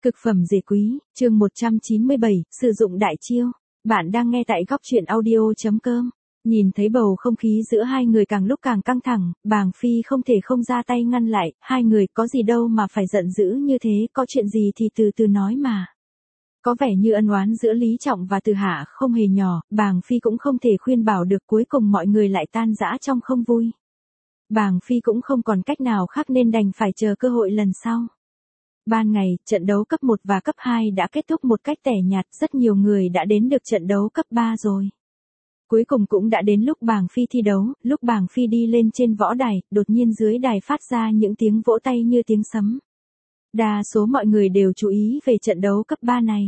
Cực phẩm dề quý, chương 197, sử dụng đại chiêu. Bạn đang nghe tại góc truyện audio.com. Nhìn thấy bầu không khí giữa hai người càng lúc càng căng thẳng, Bàng Phi không thể không ra tay ngăn lại, hai người có gì đâu mà phải giận dữ như thế, có chuyện gì thì từ từ nói mà. Có vẻ như ân oán giữa Lý Trọng và Từ Hạ không hề nhỏ, Bàng Phi cũng không thể khuyên bảo được, cuối cùng mọi người lại tan rã trong không vui. Bàng Phi cũng không còn cách nào khác nên đành phải chờ cơ hội lần sau. Ban ngày, trận đấu cấp 1 và cấp 2 đã kết thúc một cách tẻ nhạt, rất nhiều người đã đến được trận đấu cấp 3 rồi. Cuối cùng cũng đã đến lúc Bàng Phi thi đấu, lúc Bàng Phi đi lên trên võ đài, đột nhiên dưới đài phát ra những tiếng vỗ tay như tiếng sấm. Đa số mọi người đều chú ý về trận đấu cấp 3 này.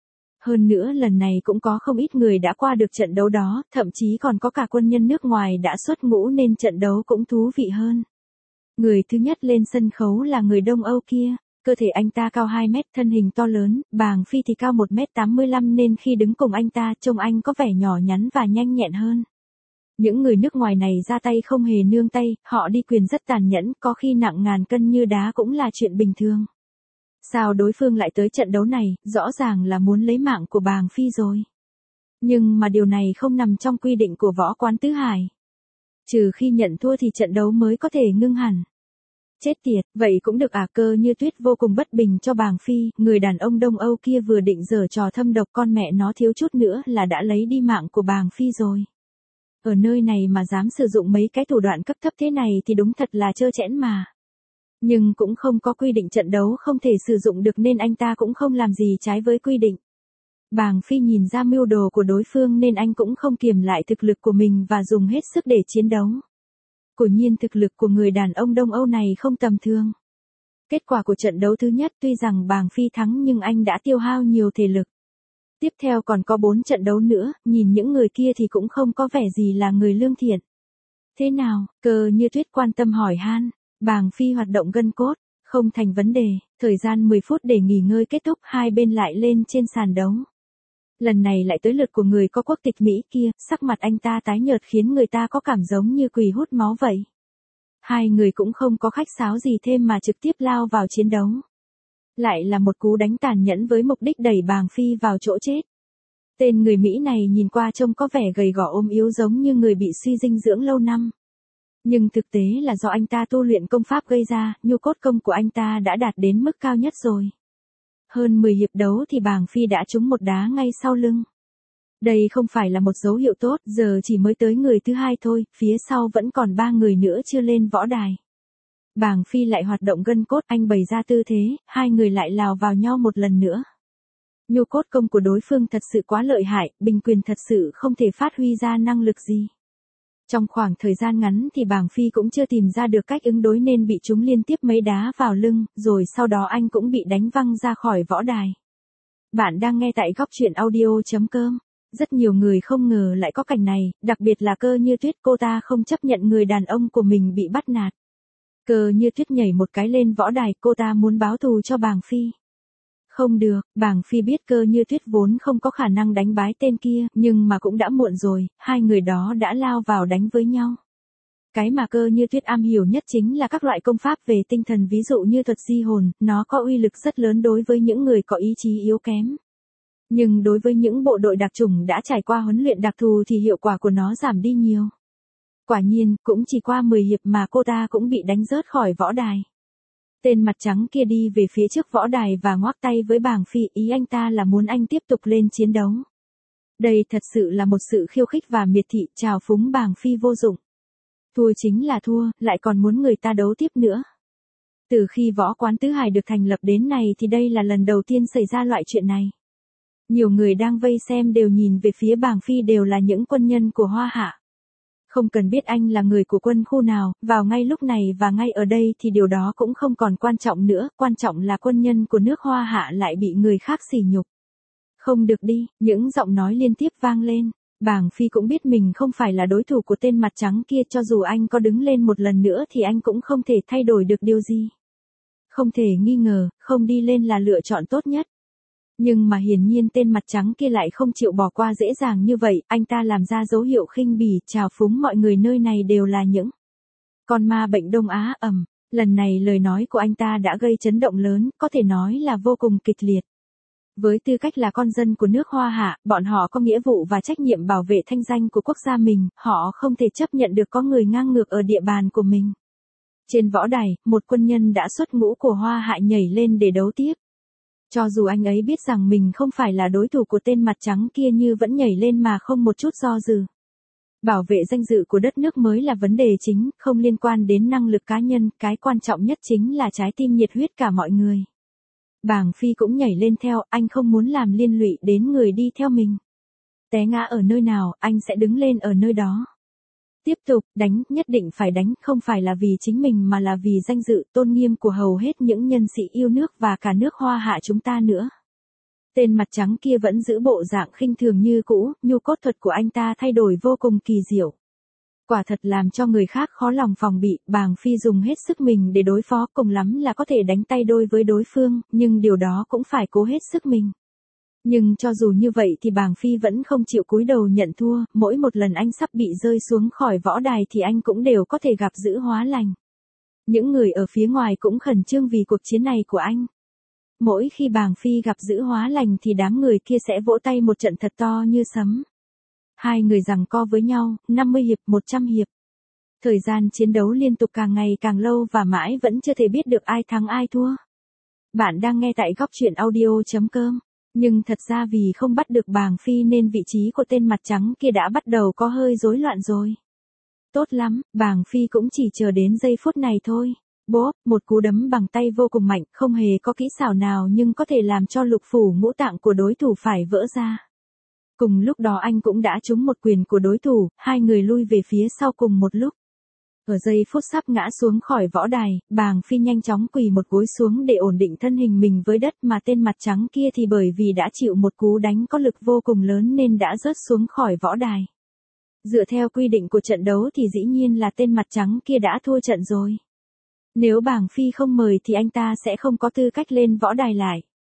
Hơn nữa lần này cũng có không ít người đã qua được trận đấu đó, thậm chí còn có cả quân nhân nước ngoài đã xuất ngũ nên trận đấu cũng thú vị hơn. Người thứ nhất lên sân khấu là người Đông Âu kia. Cơ thể anh ta cao 2 mét, thân hình to lớn, Bàng Phi thì cao 1m85 nên khi đứng cùng anh ta trông anh có vẻ nhỏ nhắn và nhanh nhẹn hơn. Những người nước ngoài này ra tay không hề nương tay, họ đi quyền rất tàn nhẫn, có khi nặng ngàn cân như đá cũng là chuyện bình thường. Sao đối phương lại tới trận đấu này, rõ ràng là muốn lấy mạng của Bàng Phi rồi. Nhưng mà điều này không nằm trong quy định của võ quán tứ hải. Trừ khi nhận thua thì trận đấu mới có thể ngưng hẳn. Chết tiệt, vậy cũng được à? Cơ Như Tuyết vô cùng bất bình cho Bàng Phi, người đàn ông Đông Âu kia vừa định giở trò thâm độc, con mẹ nó thiếu chút nữa là đã lấy đi mạng của Bàng Phi rồi. Ở nơi này mà dám sử dụng mấy cái thủ đoạn cấp thấp thế này thì đúng thật là trơ trẽn mà. Nhưng cũng không có quy định trận đấu không thể sử dụng được nên anh ta cũng không làm gì trái với quy định. Bàng Phi nhìn ra mưu đồ của đối phương nên anh cũng không kiềm lại thực lực của mình và dùng hết sức để chiến đấu. Quả nhiên thực lực của người đàn ông Đông Âu này không tầm thường. Kết quả của trận đấu thứ nhất tuy rằng Bàng Phi thắng nhưng anh đã tiêu hao nhiều thể lực. Tiếp theo còn có 4 trận đấu nữa, nhìn những người kia thì cũng không có vẻ gì là người lương thiện. Thế nào? Cơ Như Tuyết quan tâm hỏi han. Bàng Phi hoạt động gân cốt, không thành vấn đề, thời gian 10 phút để nghỉ ngơi kết thúc, hai bên lại lên trên sàn đấu. Lần này lại tới lượt của người có quốc tịch Mỹ kia, sắc mặt anh ta tái nhợt khiến người ta có cảm giống như quỷ hút máu vậy. Hai người cũng không có khách sáo gì thêm mà trực tiếp lao vào chiến đấu. Lại là một cú đánh tàn nhẫn với mục đích đẩy Bàng Phi vào chỗ chết. Tên người Mỹ này nhìn qua trông có vẻ gầy gò ốm yếu giống như người bị suy dinh dưỡng lâu năm. Nhưng thực tế là do anh ta tu luyện công pháp gây ra, nhu cốt công của anh ta đã đạt đến mức cao nhất rồi. Hơn 10 hiệp đấu thì Bàng Phi đã trúng một đá ngay sau lưng. Đây không phải là một dấu hiệu tốt, giờ chỉ mới tới người thứ hai thôi, phía sau vẫn còn 3 người nữa chưa lên võ đài. Bàng Phi lại hoạt động gân cốt, anh bày ra tư thế, hai người lại lào vào nhau một lần nữa. Nhu cốt công của đối phương thật sự quá lợi hại, bình quyền thật sự không thể phát huy ra năng lực gì. Trong khoảng thời gian ngắn thì Bàng Phi cũng chưa tìm ra được cách ứng đối nên bị chúng liên tiếp mấy đá vào lưng, rồi sau đó anh cũng bị đánh văng ra khỏi võ đài. Bạn đang nghe tại góc truyện audio.com. Rất nhiều người không ngờ lại có cảnh này, đặc biệt là Cơ Như Tuyết, cô ta không chấp nhận người đàn ông của mình bị bắt nạt. Cơ Như Tuyết nhảy một cái lên võ đài, cô ta muốn báo thù cho Bàng Phi. Không được, Bàng Phi biết Cơ Như Tuyết vốn không có khả năng đánh bái tên kia, nhưng mà cũng đã muộn rồi, hai người đó đã lao vào đánh với nhau. Cái mà Cơ Như Tuyết am hiểu nhất chính là các loại công pháp về tinh thần, ví dụ như thuật di hồn, nó có uy lực rất lớn đối với những người có ý chí yếu kém. Nhưng đối với những bộ đội đặc chủng đã trải qua huấn luyện đặc thù thì hiệu quả của nó giảm đi nhiều. Quả nhiên, cũng chỉ qua 10 hiệp mà cô ta cũng bị đánh rớt khỏi võ đài. Tên mặt trắng kia đi về phía trước võ đài và ngoắc tay với Bàng Phi, ý anh ta là muốn anh tiếp tục lên chiến đấu. Đây thật sự là một sự khiêu khích và miệt thị, trào phúng Bàng Phi vô dụng. Thua chính là thua, lại còn muốn người ta đấu tiếp nữa. Từ khi võ quán tứ hải được thành lập đến nay thì đây là lần đầu tiên xảy ra loại chuyện này. Nhiều người đang vây xem đều nhìn về phía Bàng Phi đều là những quân nhân của Hoa Hạ. Không cần biết anh là người của quân khu nào, vào ngay lúc này và ngay ở đây thì điều đó cũng không còn quan trọng nữa, quan trọng là quân nhân của nước Hoa Hạ lại bị người khác sỉ nhục. Không được đi, những giọng nói liên tiếp vang lên. Bàng Phi cũng biết mình không phải là đối thủ của tên mặt trắng kia, cho dù anh có đứng lên một lần nữa thì anh cũng không thể thay đổi được điều gì. Không thể nghi ngờ, không đi lên là lựa chọn tốt nhất. Nhưng mà hiển nhiên tên mặt trắng kia lại không chịu bỏ qua dễ dàng như vậy, anh ta làm ra dấu hiệu khinh bỉ, trào phúng mọi người nơi này đều là những con ma bệnh Đông Á. Lần này lời nói của anh ta đã gây chấn động lớn, có thể nói là vô cùng kịch liệt. Với tư cách là con dân của nước Hoa Hạ, bọn họ có nghĩa vụ và trách nhiệm bảo vệ thanh danh của quốc gia mình, họ không thể chấp nhận được có người ngang ngược ở địa bàn của mình. Trên võ đài, một quân nhân đã xuất ngũ của Hoa Hạ nhảy lên để đấu tiếp. Cho dù anh ấy biết rằng mình không phải là đối thủ của tên mặt trắng kia nhưng vẫn nhảy lên mà không một chút do dự. Bảo vệ danh dự của đất nước mới là vấn đề chính, không liên quan đến năng lực cá nhân, cái quan trọng nhất chính là trái tim nhiệt huyết cả mọi người. Bàng Phi cũng nhảy lên theo, anh không muốn làm liên lụy đến người đi theo mình. Té ngã ở nơi nào, anh sẽ đứng lên ở nơi đó. Tiếp tục, đánh, nhất định phải đánh, không phải là vì chính mình mà là vì danh dự, tôn nghiêm của hầu hết những nhân sĩ yêu nước và cả nước Hoa Hạ chúng ta nữa. Tên mặt trắng kia vẫn giữ bộ dạng khinh thường như cũ, nhu cốt thuật của anh ta thay đổi vô cùng kỳ diệu. Quả thật làm cho người khác khó lòng phòng bị, Bàng Phi dùng hết sức mình để đối phó, cùng lắm là có thể đánh tay đôi với đối phương, nhưng điều đó cũng phải cố hết sức mình. Nhưng cho dù như vậy thì Bàng Phi vẫn không chịu cúi đầu nhận thua, mỗi một lần anh sắp bị rơi xuống khỏi võ đài thì anh cũng đều có thể gặp giữ hóa lành. Những người ở phía ngoài cũng khẩn trương vì cuộc chiến này của anh. Mỗi khi Bàng Phi gặp giữ hóa lành thì đám người kia sẽ vỗ tay một trận thật to như sấm. Hai người giằng co với nhau, 50 hiệp, 100 hiệp. Thời gian chiến đấu liên tục càng ngày càng lâu và mãi vẫn chưa thể biết được ai thắng ai thua. Bạn đang nghe tại góc truyện audio.com. Nhưng thật ra vì không bắt được Bàng Phi nên vị trí của tên mặt trắng kia đã bắt đầu có hơi rối loạn rồi. Tốt lắm, Bàng Phi cũng chỉ chờ đến giây phút này thôi. Bốp, một cú đấm bằng tay vô cùng mạnh, không hề có kỹ xảo nào nhưng có thể làm cho lục phủ ngũ tạng của đối thủ phải vỡ ra. Cùng lúc đó anh cũng đã trúng một quyền của đối thủ, hai người lui về phía sau cùng một lúc. Ở giây phút sắp ngã xuống khỏi võ đài, Bàng Phi nhanh chóng quỳ một gối xuống để ổn định thân hình mình với đất mà tên mặt trắng kia thì bởi vì đã chịu một cú đánh có lực vô cùng lớn nên đã rớt xuống khỏi võ đài. Dựa theo quy định của trận đấu thì dĩ nhiên là tên mặt trắng kia đã thua trận rồi. Nếu Bàng Phi không mời thì anh ta sẽ không có tư cách lên võ đài lại.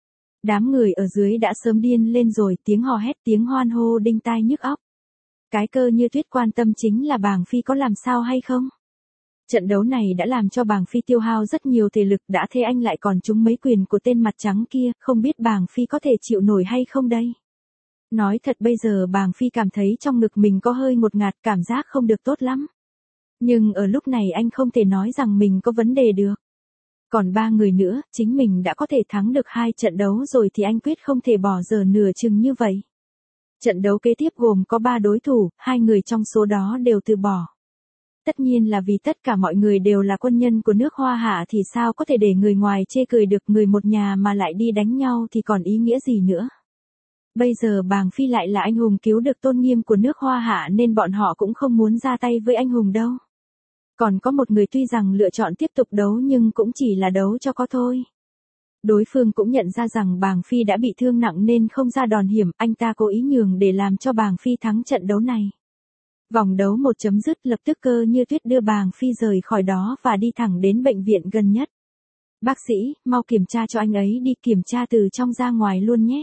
Đám người ở dưới đã sớm điên lên rồi, tiếng hò hét tiếng hoan hô đinh tai nhức óc. Cái Cơ Như Tuyết quan tâm chính là Bàng Phi có làm sao hay không. Trận đấu này đã làm cho Bàng Phi tiêu hao rất nhiều thể lực, đã thế anh lại còn trúng mấy quyền của tên mặt trắng kia, không biết Bàng Phi có thể chịu nổi hay không đây. Nói thật bây giờ Bàng Phi cảm thấy trong ngực mình có hơi ngột ngạt, cảm giác không được tốt lắm. Nhưng ở lúc này anh không thể nói rằng mình có vấn đề được. Còn 3 người nữa, chính mình đã có thể thắng được 2 trận đấu rồi thì anh quyết không thể bỏ giờ nửa chừng như vậy. Trận đấu kế tiếp gồm có 3 đối thủ, 2 người trong số đó đều từ bỏ. Tất nhiên là vì tất cả mọi người đều là quân nhân của nước Hoa Hạ thì sao có thể để người ngoài chê cười được, người một nhà mà lại đi đánh nhau thì còn ý nghĩa gì nữa. Bây giờ Bàng Phi lại là anh hùng cứu được tôn nghiêm của nước Hoa Hạ nên bọn họ cũng không muốn ra tay với anh hùng đâu. Còn có một người tuy rằng lựa chọn tiếp tục đấu nhưng cũng chỉ là đấu cho có thôi. Đối phương cũng nhận ra rằng Bàng Phi đã bị thương nặng nên không ra đòn hiểm, anh ta cố ý nhường để làm cho Bàng Phi thắng trận đấu này. Vòng đấu 1 chấm dứt, lập tức Cơ Như Tuyết đưa Bàng Phi rời khỏi đó và đi thẳng đến bệnh viện gần nhất. Bác sĩ, mau kiểm tra cho anh ấy đi, kiểm tra từ trong ra ngoài luôn nhé.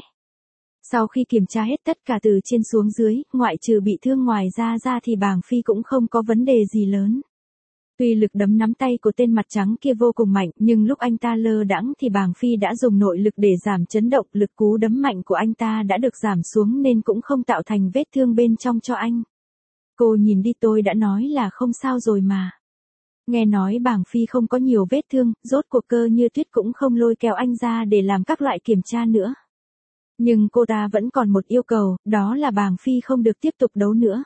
Sau khi kiểm tra hết tất cả từ trên xuống dưới, ngoại trừ bị thương ngoài ra thì Bàng Phi cũng không có vấn đề gì lớn. Tuy lực đấm nắm tay của tên mặt trắng kia vô cùng mạnh, nhưng lúc anh ta lơ đãng thì Bàng Phi đã dùng nội lực để giảm chấn động, lực cú đấm mạnh của anh ta đã được giảm xuống nên cũng không tạo thành vết thương bên trong cho anh. Cô nhìn đi, tôi đã nói là không sao rồi mà. Nghe nói Bàng Phi không có nhiều vết thương, rốt cuộc Cơ Như Tuyết cũng không lôi kéo anh ra để làm các loại kiểm tra nữa. Nhưng cô ta vẫn còn một yêu cầu, đó là Bàng Phi không được tiếp tục đấu nữa.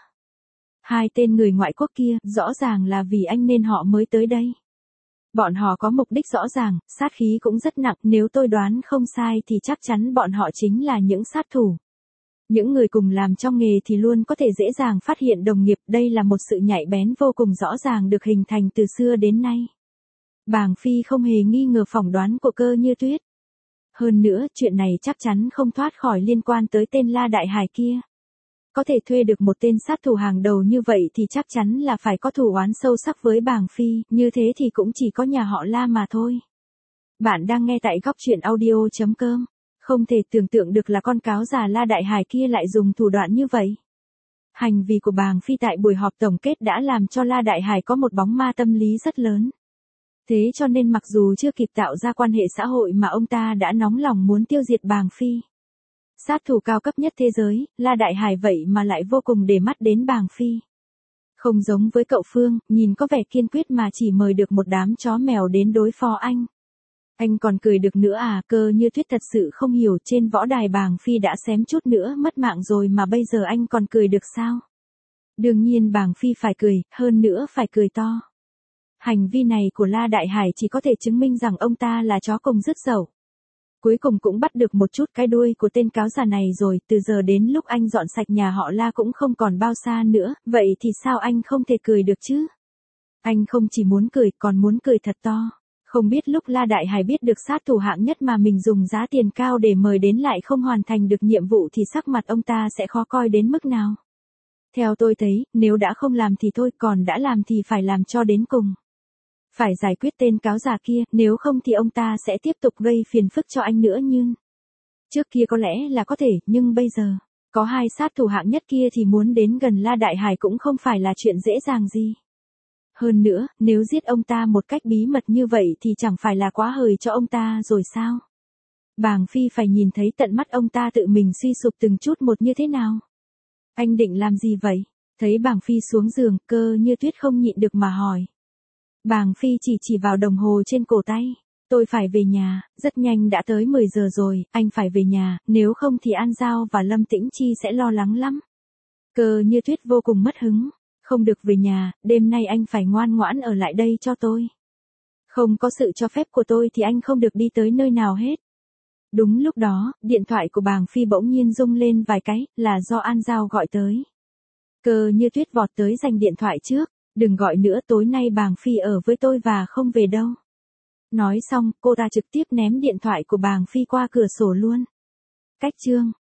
2 tên người ngoại quốc kia, rõ ràng là vì anh nên họ mới tới đây. Bọn họ có mục đích rõ ràng, sát khí cũng rất nặng, nếu tôi đoán không sai thì chắc chắn bọn họ chính là những sát thủ. Những người cùng làm trong nghề thì luôn có thể dễ dàng phát hiện đồng nghiệp, đây là một sự nhạy bén vô cùng rõ ràng được hình thành từ xưa đến nay. Bàng Phi không hề nghi ngờ phỏng đoán của Cơ Như Tuyết. Hơn nữa, chuyện này chắc chắn không thoát khỏi liên quan tới tên La Đại Hải kia. Có thể thuê được một tên sát thủ hàng đầu như vậy thì chắc chắn là phải có thù oán sâu sắc với Bàng Phi, như thế thì cũng chỉ có nhà họ La mà thôi. Bạn đang nghe tại góc truyện audio.com. Không thể tưởng tượng được là con cáo già La Đại Hải kia lại dùng thủ đoạn như vậy. Hành vi của Bàng Phi tại buổi họp tổng kết đã làm cho La Đại Hải có một bóng ma tâm lý rất lớn. Thế cho nên mặc dù chưa kịp tạo ra quan hệ xã hội mà ông ta đã nóng lòng muốn tiêu diệt bàng phi. Sát thủ cao cấp nhất thế giới, La Đại Hải vậy mà lại vô cùng để mắt đến bàng phi. Không giống với cậu Phương, nhìn có vẻ kiên quyết mà chỉ mời được một đám chó mèo đến đối phó anh. Anh còn cười được nữa à, Cơ Như Tuyết thật sự không hiểu, trên võ đài bàng phi đã xém chút nữa mất mạng rồi mà bây giờ anh còn cười được sao? Đương nhiên bàng phi phải cười, hơn nữa phải cười to. Hành vi này của La Đại Hải chỉ có thể chứng minh rằng ông ta là chó cùng dứt dậu. Cuối cùng cũng bắt được một chút cái đuôi của tên cáo già này rồi, từ giờ đến lúc anh dọn sạch nhà họ La cũng không còn bao xa nữa, vậy thì sao anh không thể cười được chứ? Anh không chỉ muốn cười, còn muốn cười thật to. Không biết lúc La Đại Hải biết được sát thủ hạng nhất mà mình dùng giá tiền cao để mời đến lại không hoàn thành được nhiệm vụ thì sắc mặt ông ta sẽ khó coi đến mức nào. Theo tôi thấy, nếu đã không làm thì thôi, còn đã làm thì phải làm cho đến cùng. Phải giải quyết tên cáo già kia, nếu không thì ông ta sẽ tiếp tục gây phiền phức cho anh nữa nhưng... Trước kia có lẽ là có thể, nhưng bây giờ, có hai sát thủ hạng nhất kia thì muốn đến gần La Đại Hải cũng không phải là chuyện dễ dàng gì. Hơn nữa, nếu giết ông ta một cách bí mật như vậy thì chẳng phải là quá hời cho ông ta rồi sao? Bàng Phi phải nhìn thấy tận mắt ông ta tự mình suy sụp từng chút một như thế nào. Anh định làm gì vậy? Thấy Bàng Phi xuống giường, Cơ Như Tuyết không nhịn được mà hỏi. Bàng Phi chỉ vào đồng hồ trên cổ tay. Tôi phải về nhà, rất nhanh đã tới 10 giờ rồi, anh phải về nhà, nếu không thì An Giao và Lâm Tĩnh Chi sẽ lo lắng lắm. Cơ Như Tuyết vô cùng mất hứng. Không được về nhà, đêm nay anh phải ngoan ngoãn ở lại đây cho tôi. Không có sự cho phép của tôi thì anh không được đi tới nơi nào hết. Đúng lúc đó, điện thoại của Bàng Phi bỗng nhiên rung lên vài cái, là do An Giao gọi tới. Cơ Như Tuyết vọt tới giành điện thoại trước. Đừng gọi nữa, tối nay Bàng Phi ở với tôi và không về đâu. Nói xong, cô ta trực tiếp ném điện thoại của Bàng Phi qua cửa sổ luôn. Cách chương